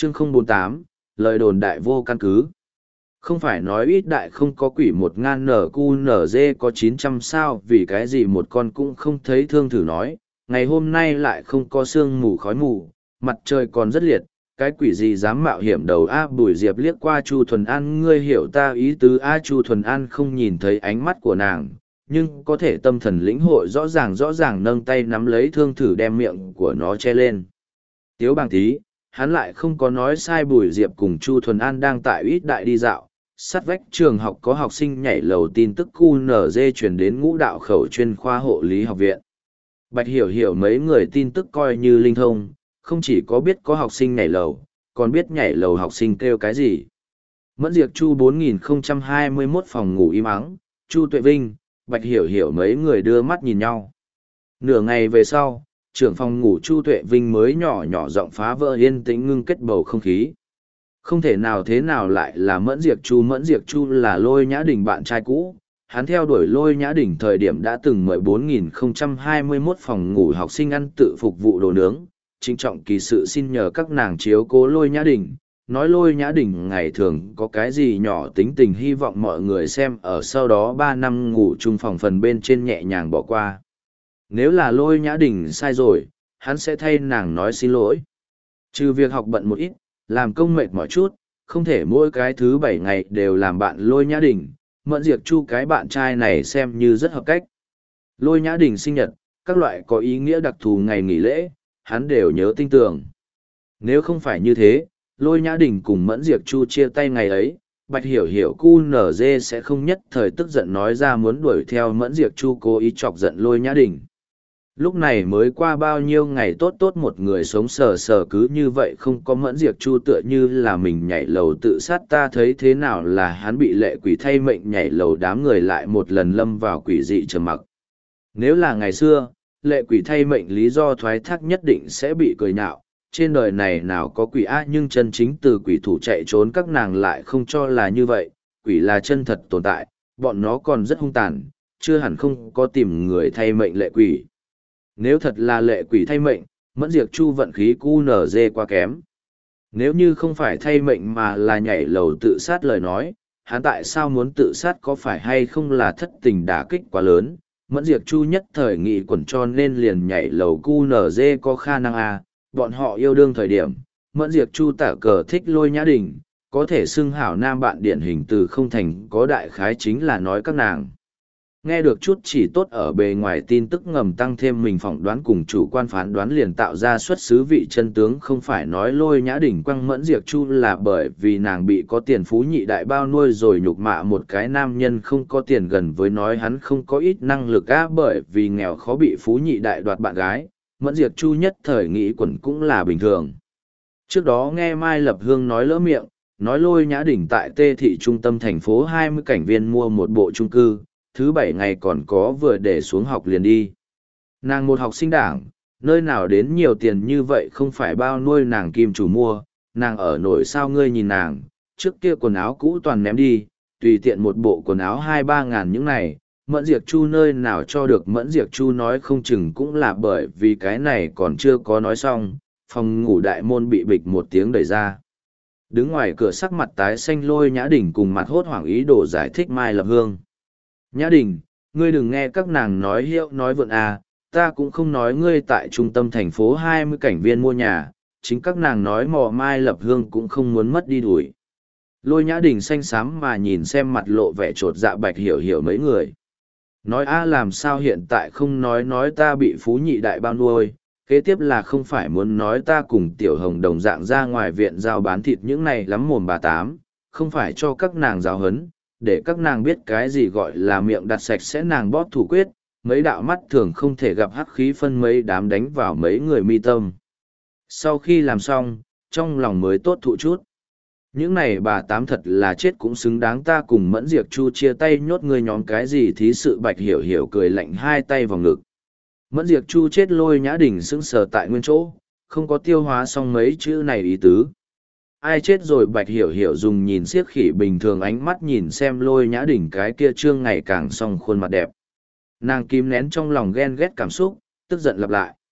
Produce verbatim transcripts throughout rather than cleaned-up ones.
chương không bốn tám, lời đồn đại vô căn cứ. Không phải nói ít đại không có quỷ một ngàn nở cu nở dê có chín trăm sao vì cái gì một con cũng không thấy thương thử nói, ngày hôm nay lại không có sương mù khói mù, mặt trời còn rất liệt, cái quỷ gì dám mạo hiểm đầu a Bùi Diệp liếc qua Chu Thuần An, ngươi hiểu ta ý tứ a Chu Thuần An không nhìn thấy ánh mắt của nàng, nhưng có thể tâm thần lĩnh hội rõ ràng rõ ràng nâng tay nắm lấy thương thử đem miệng của nó che lên. Tiếu Bàng Tý, hắn lại không có nói sai. Bùi Diệp cùng Chu Thuần An đang tại ít đại đi dạo, sát vách trường học có học sinh nhảy lầu tin tức cu nở dê chuyển đến ngũ đạo khẩu chuyên khoa hộ lý học viện. Bạch Hiểu Hiểu mấy người tin tức coi như linh thông, không chỉ có biết có học sinh nhảy lầu, còn biết nhảy lầu học sinh kêu cái gì. Mẫn Diệp Chu bốn nghìn không trăm hai mươi mốt phòng ngủ im ắng, Chu Tuệ Vinh, Bạch Hiểu Hiểu mấy người đưa mắt nhìn nhau. Nửa ngày về sau, trưởng phòng ngủ Chu Tuệ Vinh mới nhỏ nhỏ giọng phá vỡ yên tĩnh ngưng kết bầu không khí. Không thể nào thế nào lại là Mẫn Diệp Chu. Mẫn Diệp Chu là Lôi Nhã Đình bạn trai cũ, hắn theo đuổi Lôi Nhã Đình thời điểm đã từng mời bốn nghìn không trăm hai mươi mốt phòng ngủ học sinh ăn tự phục vụ đồ nướng, trinh trọng kỳ sự xin nhờ các nàng chiếu cố Lôi Nhã Đình, nói Lôi Nhã Đình ngày thường có cái gì nhỏ tính tình hy vọng mọi người xem ở sau đó ba năm ngủ chung phòng phần bên trên nhẹ nhàng bỏ qua. Nếu là Lôi Nhã Đình sai rồi, hắn sẽ thay nàng nói xin lỗi. Trừ việc học bận một ít, làm công mệt mỏi chút, không thể mỗi cái thứ bảy ngày đều làm bạn Lôi Nhã Đình, Mẫn Diệp Chu cái bạn trai này xem như rất hợp cách. Lôi Nhã Đình sinh nhật, các loại có ý nghĩa đặc thù ngày nghỉ lễ, hắn đều nhớ tinh tường. Nếu không phải như thế, Lôi Nhã Đình cùng Mẫn Diệp Chu chia tay ngày ấy, Bạch Hiểu Hiểu cu nở dê sẽ không nhất thời tức giận nói ra muốn đuổi theo Mẫn Diệp Chu cố ý chọc giận Lôi Nhã Đình. Lúc này mới qua bao nhiêu ngày tốt tốt một người sống sờ sờ cứ như vậy không có Mẫn Diệp Chu tựa như là mình nhảy lầu tự sát, ta thấy thế nào là hắn bị lệ quỷ thay mệnh nhảy lầu, đám người lại một lần lâm vào quỷ dị trầm mặc. Nếu là ngày xưa, lệ quỷ thay mệnh lý do thoái thác nhất định sẽ bị cười nhạo, trên đời này nào có quỷ ác, nhưng chân chính từ quỷ thủ chạy trốn các nàng lại không cho là như vậy, quỷ là chân thật tồn tại, bọn nó còn rất hung tàn, chưa hẳn không có tìm người thay mệnh lệ quỷ. Nếu thật là lệ quỷ thay mệnh, Mẫn Diệp Chu vận khí cu nở dê quá kém. Nếu như không phải thay mệnh mà là nhảy lầu tự sát lời nói, hắn tại sao muốn tự sát, có phải hay không là thất tình đả kích quá lớn? Mẫn Diệp Chu nhất thời nghị quẩn cho nên liền nhảy lầu cu nở dê có khả năng à, bọn họ yêu đương thời điểm. Mẫn Diệp Chu tả cờ thích Lôi Nhã Đình, có thể xưng hảo nam bạn điển hình từ không thành có đại khái chính là nói các nàng. Nghe được chút chỉ tốt ở bề ngoài tin tức ngầm tăng thêm mình phỏng đoán cùng chủ quan phán đoán liền tạo ra xuất xứ vị chân tướng, không phải nói Lôi Nhã Đình quăng Mẫn Diệp Chu là bởi vì nàng bị có tiền phú nhị đại bao nuôi rồi nhục mạ một cái nam nhân không có tiền, gần với nói hắn không có ít năng lực á, bởi vì nghèo khó bị phú nhị đại đoạt bạn gái, Mẫn Diệp Chu nhất thời nghĩ quẩn cũng là bình thường. Trước đó nghe Mai Lập Hương nói lỡ miệng, nói Lôi Nhã Đình tại Tê Thị trung tâm thành phố hai mươi cảnh viên mua một bộ chung cư, thứ bảy ngày còn có vừa để xuống học liền đi. Nàng một học sinh đảng, nơi nào đến nhiều tiền như vậy, không phải bao nuôi nàng kim chủ mua, nàng ở nổi sao? Ngươi nhìn nàng, trước kia quần áo cũ toàn ném đi, tùy tiện một bộ quần áo hai ba ngàn những này, Mẫn Diệp Chu nơi nào cho được. Mẫn Diệp Chu nói không chừng cũng là bởi vì cái này còn chưa có nói xong, phòng ngủ đại môn bị bịch một tiếng đẩy ra. Đứng ngoài cửa sắc mặt tái xanh Lôi Nhã Đình cùng mặt hốt hoảng ý đồ giải thích Mai Lập Hương. Nhã Đình, ngươi đừng nghe các nàng nói hiệu nói vượn à, ta cũng không nói ngươi tại trung tâm thành phố hai mươi cảnh viên mua nhà, chính các nàng nói mò. Mai Lập Hương cũng không muốn mất đi đuổi. Lôi Nhã Đình xanh xám mà nhìn xem mặt lộ vẻ trột dạ Bạch Hiểu Hiểu mấy người. Nói a làm sao hiện tại không nói nói ta bị phú nhị đại bao nuôi, kế tiếp là không phải muốn nói ta cùng Tiểu Hồng đồng dạng ra ngoài viện giao bán thịt những này lắm mồm bà tám, không phải cho các nàng giáo hấn, để các nàng biết cái gì gọi là miệng đặt sạch sẽ. Nàng bóp thủ quyết, mấy đạo mắt thường không thể gặp hắc khí phân mấy đám đánh vào mấy người mi tâm. Sau khi làm xong, trong lòng mới tốt thụ chút. Những này bà tám thật là chết cũng xứng đáng, ta cùng Mẫn Diệp Chu chia tay nhốt ngươi nhóm cái gì thí sự? Bạch Hiểu Hiểu cười lạnh hai tay vào ngực. Mẫn Diệp Chu chết Lôi Nhã Đình sững sờ tại nguyên chỗ, không có tiêu hóa xong mấy chữ này ý tứ. Ai chết rồi? Bạch Hiểu Hiểu dùng nhìn siếc khỉ bình thường ánh mắt nhìn xem Lôi Nhã Đình cái kia trương ngày càng song khuôn mặt đẹp. Nàng kìm nén trong lòng ghen ghét cảm xúc, tức giận lặp lại.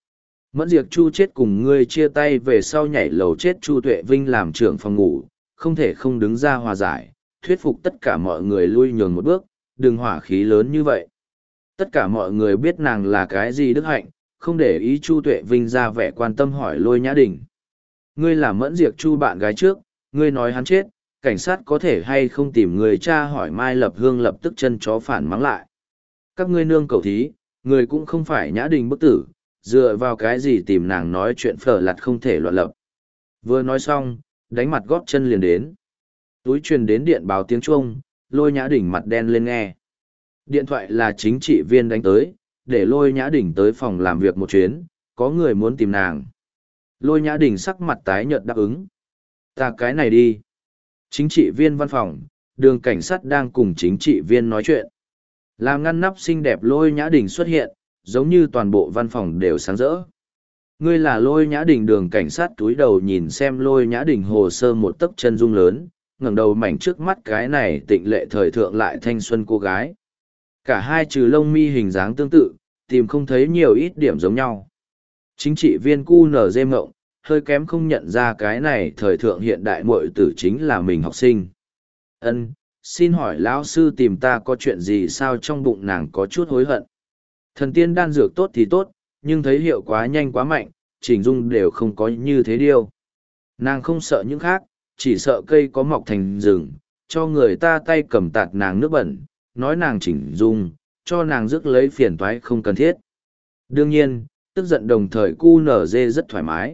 Mẫn Diệp Chu chết cùng ngươi chia tay về sau nhảy lầu chết Chu Tuệ Vinh làm trưởng phòng ngủ, không thể không đứng ra hòa giải, thuyết phục tất cả mọi người lui nhường một bước, đừng hỏa khí lớn như vậy. Tất cả mọi người biết nàng là cái gì đức hạnh, không để ý Chu Tuệ Vinh ra vẻ quan tâm hỏi Lôi Nhã Đình. Ngươi là Mẫn Diệp Chu bạn gái trước, ngươi nói hắn chết, cảnh sát có thể hay không tìm người cha hỏi Mai Lập Hương lập tức chân chó phản mắng lại. Các ngươi nương cầu thí, người cũng không phải Nhã Đình bức tử, dựa vào cái gì tìm nàng nói chuyện phở lặt không thể loạn lập. Vừa nói xong, đánh mặt góp chân liền đến. Túi truyền đến điện báo tiếng chuông, Lôi Nhã Đình mặt đen lên nghe. Điện thoại là chính trị viên đánh tới, để Lôi Nhã Đình tới phòng làm việc một chuyến, có người muốn tìm nàng. Lôi Nhã Đình sắc mặt tái nhợt đáp ứng. Ta cái này đi. Chính trị viên văn phòng, đường cảnh sát đang cùng chính trị viên nói chuyện. Làm ngăn nắp xinh đẹp Lôi Nhã Đình xuất hiện, giống như toàn bộ văn phòng đều sáng rỡ. Ngươi là Lôi Nhã Đình, đường cảnh sát túi đầu nhìn xem Lôi Nhã Đình hồ sơ một tấc chân dung lớn, ngẩng đầu mảnh trước mắt cái này tịnh lệ thời thượng lại thanh xuân cô gái. Cả hai trừ lông mi hình dáng tương tự, tìm không thấy nhiều ít điểm giống nhau. Chính trị viên cu nở dê mộng, hơi kém không nhận ra cái này thời thượng hiện đại muội tử chính là mình học sinh. Ân, xin hỏi lão sư tìm ta có chuyện gì sao? Trong bụng nàng có chút hối hận. Thần tiên đan dược tốt thì tốt, nhưng thấy hiệu quá nhanh quá mạnh, chỉnh dung đều không có như thế điêu. Nàng không sợ những khác, chỉ sợ cây có mọc thành rừng, cho người ta tay cầm tạt nàng nước bẩn, nói nàng chỉnh dung, cho nàng rước lấy phiền toái không cần thiết. Đương nhiên, tức giận đồng thời cu nở dê rất thoải mái.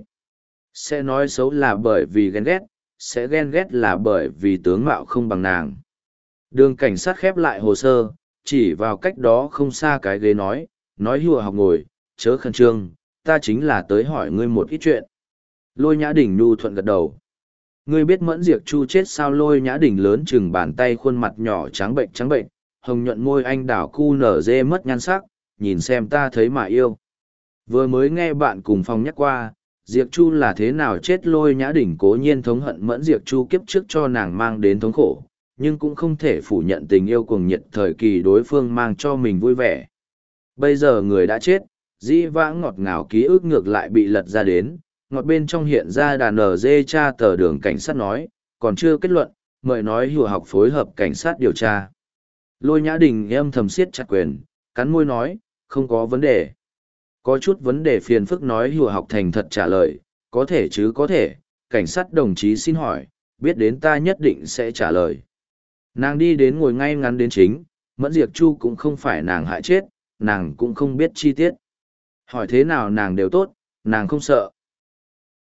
Sẽ nói xấu là bởi vì ghen ghét, sẽ ghen ghét là bởi vì tướng mạo không bằng nàng. Đường cảnh sát khép lại hồ sơ, chỉ vào cách đó không xa cái ghế nói, nói hùa học ngồi, chớ khẩn trương, ta chính là tới hỏi ngươi một ít chuyện. Lôi Nhã Đình nhu thuận gật đầu. Ngươi biết Mẫn Diệp Chu chết sao? Lôi Nhã Đình lớn chừng bàn tay, khuôn mặt nhỏ trắng bệnh trắng bệnh, hồng nhuận môi anh đảo cu nở dê mất nhan sắc, nhìn xem ta thấy mà yêu. Vừa mới nghe bạn cùng phòng nhắc qua, Diệp Chu là thế nào chết. Lôi Nhã Đình cố nhiên thống hận Mẫn Diệp Chu kiếp trước cho nàng mang đến thống khổ, nhưng cũng không thể phủ nhận tình yêu cuồng nhiệt thời kỳ đối phương mang cho mình vui vẻ. Bây giờ người đã chết, dĩ vãng ngọt ngào ký ức ngược lại bị lật ra đến, ngọt bên trong hiện ra đàn nở dê. Cha tờ đường cảnh sát nói, còn chưa kết luận, mời nói hùa học phối hợp cảnh sát điều tra. Lôi Nhã Đình âm thầm siết chặt quyền, cắn môi nói, không có vấn đề. Có chút vấn đề phiền phức nói hùa học thành thật trả lời, có thể chứ có thể, cảnh sát đồng chí xin hỏi, biết đến ta nhất định sẽ trả lời. Nàng đi đến ngồi ngay ngắn đến chính, Mẫn Diệp Chu cũng không phải nàng hại chết, nàng cũng không biết chi tiết. Hỏi thế nào nàng đều tốt, nàng không sợ.